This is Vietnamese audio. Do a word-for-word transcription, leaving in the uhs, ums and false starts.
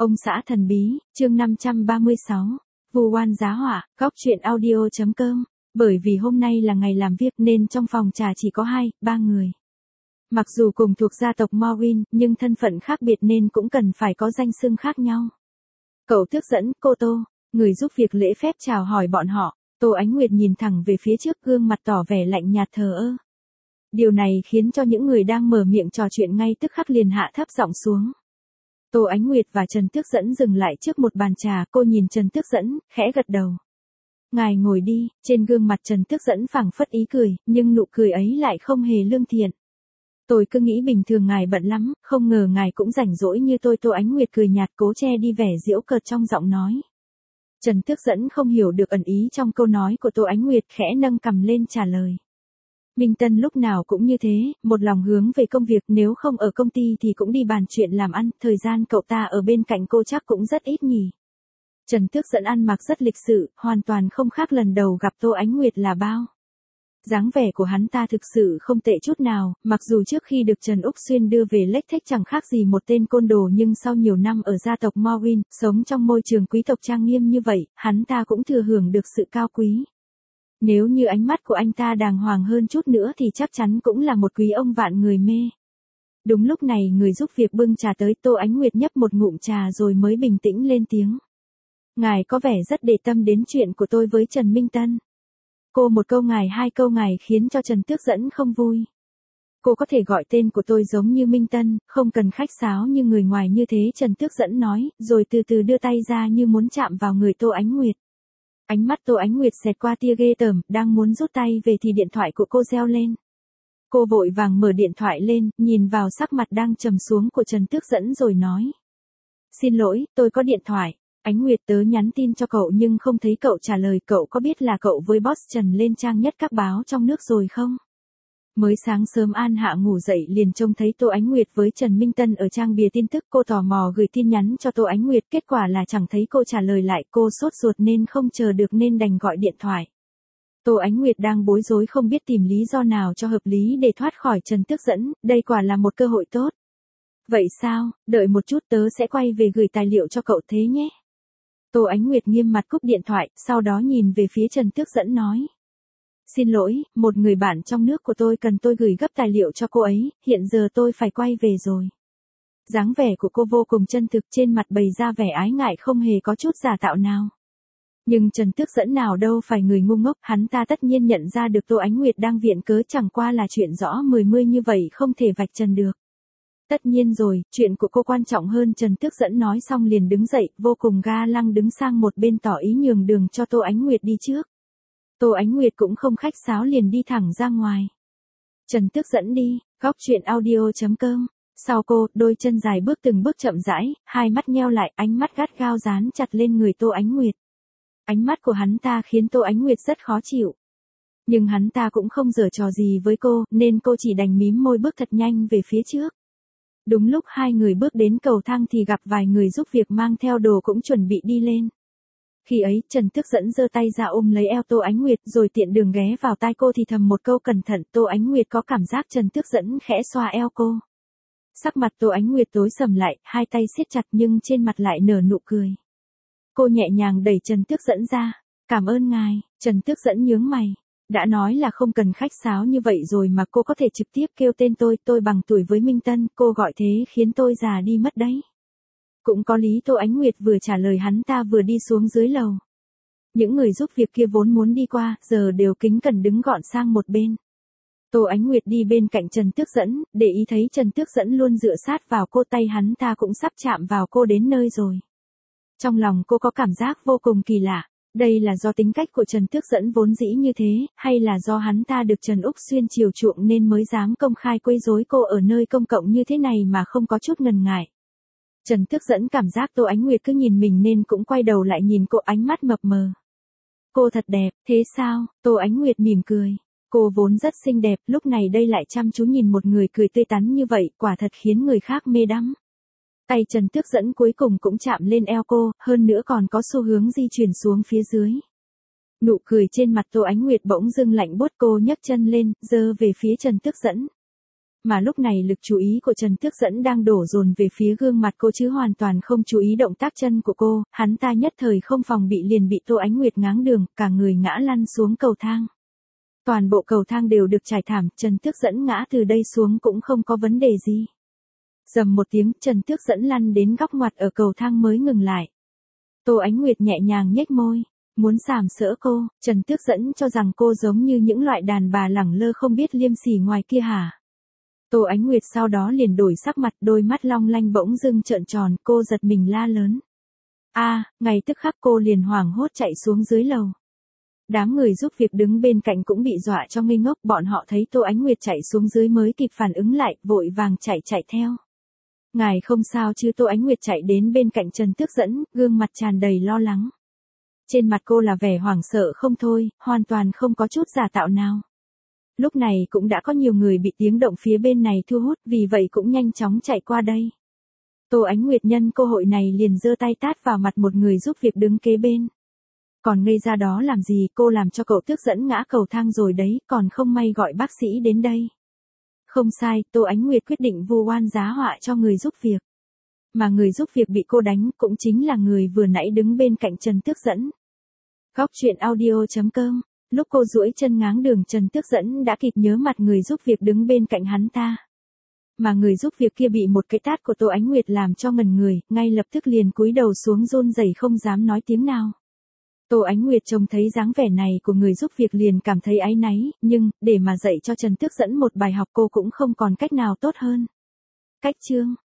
Ông xã thần bí, chương năm trăm ba mươi sáu. Vu oan giá họa, góc truyện audio chấm com. Bởi vì hôm nay là ngày làm việc nên trong phòng trà chỉ có hai, ba người. Mặc dù cùng thuộc gia tộc Morwin, nhưng thân phận khác biệt nên cũng cần phải có danh xưng khác nhau. Cậu Tước Dẫn, cô Tô, người giúp việc lễ phép chào hỏi bọn họ. Tô Ánh Nguyệt nhìn thẳng về phía trước, gương mặt tỏ vẻ lạnh nhạt thờ ơ. Điều này khiến cho những người đang mở miệng trò chuyện ngay tức khắc liền hạ thấp giọng xuống. Tô Ánh Nguyệt và Trần Tước Dẫn dừng lại trước một bàn trà, cô nhìn Trần Tước Dẫn, khẽ gật đầu. Ngài ngồi đi, trên gương mặt Trần Tước Dẫn phảng phất ý cười, nhưng nụ cười ấy lại không hề lương thiện. Tôi cứ nghĩ bình thường ngài bận lắm, không ngờ ngài cũng rảnh rỗi như tôi. Tô Ánh Nguyệt cười nhạt cố che đi vẻ giễu cợt trong giọng nói. Trần Tước Dẫn không hiểu được ẩn ý trong câu nói của Tô Ánh Nguyệt, khẽ nâng cằm lên trả lời. Minh Tân lúc nào cũng như thế, một lòng hướng về công việc, nếu không ở công ty thì cũng đi bàn chuyện làm ăn, thời gian cậu ta ở bên cạnh cô chắc cũng rất ít nhỉ. Trần Tước Dẫn ăn mặc rất lịch sự, hoàn toàn không khác lần đầu gặp Tô Ánh Nguyệt là bao. Dáng vẻ của hắn ta thực sự không tệ chút nào, mặc dù trước khi được Trần Úc Xuyên đưa về Lake Thích chẳng khác gì một tên côn đồ, nhưng sau nhiều năm ở gia tộc Morwin, sống trong môi trường quý tộc trang nghiêm như vậy, hắn ta cũng thừa hưởng được sự cao quý. Nếu như ánh mắt của anh ta đàng hoàng hơn chút nữa thì chắc chắn cũng là một quý ông vạn người mê. Đúng lúc này người giúp việc bưng trà tới, Tô Ánh Nguyệt nhấp một ngụm trà rồi mới bình tĩnh lên tiếng. Ngài có vẻ rất để tâm đến chuyện của tôi với Trần Minh Tân. Cô một câu ngài hai câu ngài khiến cho Trần Tước Dẫn không vui. Cô có thể gọi tên của tôi giống như Minh Tân, không cần khách sáo như người ngoài như thế, Trần Tước Dẫn nói, rồi từ từ đưa tay ra như muốn chạm vào người Tô Ánh Nguyệt. Ánh mắt Tô Ánh Nguyệt xẹt qua tia ghê tởm, đang muốn rút tay về thì điện thoại của cô reo lên. Cô vội vàng mở điện thoại lên, nhìn vào sắc mặt đang trầm xuống của Trần Tước Dẫn rồi nói. Xin lỗi, tôi có điện thoại. Ánh Nguyệt tớ nhắn tin cho cậu nhưng không thấy cậu trả lời. Cậu có biết là cậu với boss Trần lên trang nhất các báo trong nước rồi không? Mới sáng sớm An Hạ ngủ dậy liền trông thấy Tô Ánh Nguyệt với Trần Minh Tân ở trang bìa tin tức. Cô tò mò gửi tin nhắn cho Tô Ánh Nguyệt, kết quả là chẳng thấy cô trả lời lại. Cô sốt ruột nên không chờ được nên đành gọi điện thoại. Tô Ánh Nguyệt đang bối rối không biết tìm lý do nào cho hợp lý để thoát khỏi Trần Tước Dẫn, đây quả là một cơ hội tốt. Vậy sao, đợi một chút tớ sẽ quay về gửi tài liệu cho cậu thế nhé. Tô Ánh Nguyệt nghiêm mặt cúp điện thoại, sau đó nhìn về phía Trần Tước Dẫn nói. Xin lỗi, một người bạn trong nước của tôi cần tôi gửi gấp tài liệu cho cô ấy, hiện giờ tôi phải quay về rồi. Dáng vẻ của cô vô cùng chân thực, trên mặt bày ra vẻ ái ngại không hề có chút giả tạo nào. Nhưng Trần Tước Dẫn nào đâu phải người ngu ngốc, hắn ta tất nhiên nhận ra được Tô Ánh Nguyệt đang viện cớ, chẳng qua là chuyện rõ mười mươi như vậy không thể vạch trần được. Tất nhiên rồi, chuyện của cô quan trọng hơn. Trần Tước Dẫn nói xong liền đứng dậy, vô cùng ga lăng đứng sang một bên tỏ ý nhường đường cho Tô Ánh Nguyệt đi trước. Tô Ánh Nguyệt cũng không khách sáo liền đi thẳng ra ngoài. Trần Tước Dẫn đi, góc truyện audio chấm com. Sau cô, đôi chân dài bước từng bước chậm rãi, hai mắt nheo lại, ánh mắt gắt gao dán chặt lên người Tô Ánh Nguyệt. Ánh mắt của hắn ta khiến Tô Ánh Nguyệt rất khó chịu. Nhưng hắn ta cũng không giở trò gì với cô, nên cô chỉ đành mím môi bước thật nhanh về phía trước. Đúng lúc hai người bước đến cầu thang thì gặp vài người giúp việc mang theo đồ cũng chuẩn bị đi lên. Khi ấy, Trần Tước Dẫn giơ tay ra ôm lấy eo Tô Ánh Nguyệt rồi tiện đường ghé vào tai cô thì thầm một câu cẩn thận. Tô Ánh Nguyệt có cảm giác Trần Tước Dẫn khẽ xoa eo cô. Sắc mặt Tô Ánh Nguyệt tối sầm lại, hai tay siết chặt nhưng trên mặt lại nở nụ cười. Cô nhẹ nhàng đẩy Trần Tước Dẫn ra. Cảm ơn ngài. Trần Tước Dẫn nhướng mày. Đã nói là không cần khách sáo như vậy rồi mà cô có thể trực tiếp kêu tên tôi, tôi bằng tuổi với Minh Tân, cô gọi thế khiến tôi già đi mất đấy. Cũng có lý. Tô Ánh Nguyệt vừa trả lời hắn ta vừa đi xuống dưới lầu. Những người giúp việc kia vốn muốn đi qua, giờ đều kính cẩn đứng gọn sang một bên. Tô Ánh Nguyệt đi bên cạnh Trần Tước Dẫn, để ý thấy Trần Tước Dẫn luôn dựa sát vào cô, tay hắn ta cũng sắp chạm vào cô đến nơi rồi. Trong lòng cô có cảm giác vô cùng kỳ lạ. Đây là do tính cách của Trần Tước Dẫn vốn dĩ như thế, hay là do hắn ta được Trần Úc Xuyên chiều chuộng nên mới dám công khai quấy rối cô ở nơi công cộng như thế này mà không có chút ngần ngại. Trần Tước Dẫn cảm giác Tô Ánh Nguyệt cứ nhìn mình nên cũng quay đầu lại nhìn cô, ánh mắt mập mờ. Cô thật đẹp, thế sao? Tô Ánh Nguyệt mỉm cười. Cô vốn rất xinh đẹp, lúc này đây lại chăm chú nhìn một người cười tươi tắn như vậy, quả thật khiến người khác mê đắm. Tay Trần Tước Dẫn cuối cùng cũng chạm lên eo cô, hơn nữa còn có xu hướng di chuyển xuống phía dưới. Nụ cười trên mặt Tô Ánh Nguyệt bỗng dưng lạnh buốt, cô nhấc chân lên, giơ về phía Trần Tước Dẫn. Mà lúc này lực chú ý của Trần Tước Dẫn đang đổ dồn về phía gương mặt cô chứ hoàn toàn không chú ý động tác chân của cô, hắn ta nhất thời không phòng bị liền bị Tô Ánh Nguyệt ngáng đường, cả người ngã lăn xuống cầu thang. Toàn bộ cầu thang đều được trải thảm, Trần Tước Dẫn ngã từ đây xuống cũng không có vấn đề gì. Rầm một tiếng, Trần Tước Dẫn lăn đến góc ngoặt ở cầu thang mới ngừng lại. Tô Ánh Nguyệt nhẹ nhàng nhếch môi, muốn sàm sỡ cô, Trần Tước Dẫn cho rằng cô giống như những loại đàn bà lẳng lơ không biết liêm sỉ ngoài kia hả? Tô Ánh Nguyệt sau đó liền đổi sắc mặt, đôi mắt long lanh bỗng dưng trợn tròn, cô giật mình la lớn. A, à, ngay tức khắc cô liền hoảng hốt chạy xuống dưới lầu. Đám người giúp việc đứng bên cạnh cũng bị dọa cho ngây ngốc, bọn họ thấy Tô Ánh Nguyệt chạy xuống dưới mới kịp phản ứng lại, vội vàng chạy chạy theo. Ngài không sao chứ? Tô Ánh Nguyệt chạy đến bên cạnh Trần Tước Dẫn, gương mặt tràn đầy lo lắng. Trên mặt cô là vẻ hoảng sợ không thôi, hoàn toàn không có chút giả tạo nào. Lúc này cũng đã có nhiều người bị tiếng động phía bên này thu hút, vì vậy cũng nhanh chóng chạy qua đây. Tô Ánh Nguyệt nhân cơ hội này liền giơ tay tát vào mặt một người giúp việc đứng kế bên. Còn ngây ra đó làm gì, cô làm cho cậu Tước Dẫn ngã cầu thang rồi đấy, còn không may gọi bác sĩ đến đây. Không sai, Tô Ánh Nguyệt quyết định vu oan giá họa cho người giúp việc. Mà người giúp việc bị cô đánh cũng chính là người vừa nãy đứng bên cạnh Trần Tước Dẫn. Góc truyện audio chấm com. Lúc cô duỗi chân ngáng đường, Trần Tước Dẫn đã kịp nhớ mặt người giúp việc đứng bên cạnh hắn ta. Mà người giúp việc kia bị một cái tát của Tô Ánh Nguyệt làm cho ngẩn người, ngay lập tức liền cúi đầu xuống run rẩy không dám nói tiếng nào. Tô Ánh Nguyệt trông thấy dáng vẻ này của người giúp việc liền cảm thấy áy náy, nhưng, để mà dạy cho Trần Tước Dẫn một bài học cô cũng không còn cách nào tốt hơn. Cách chương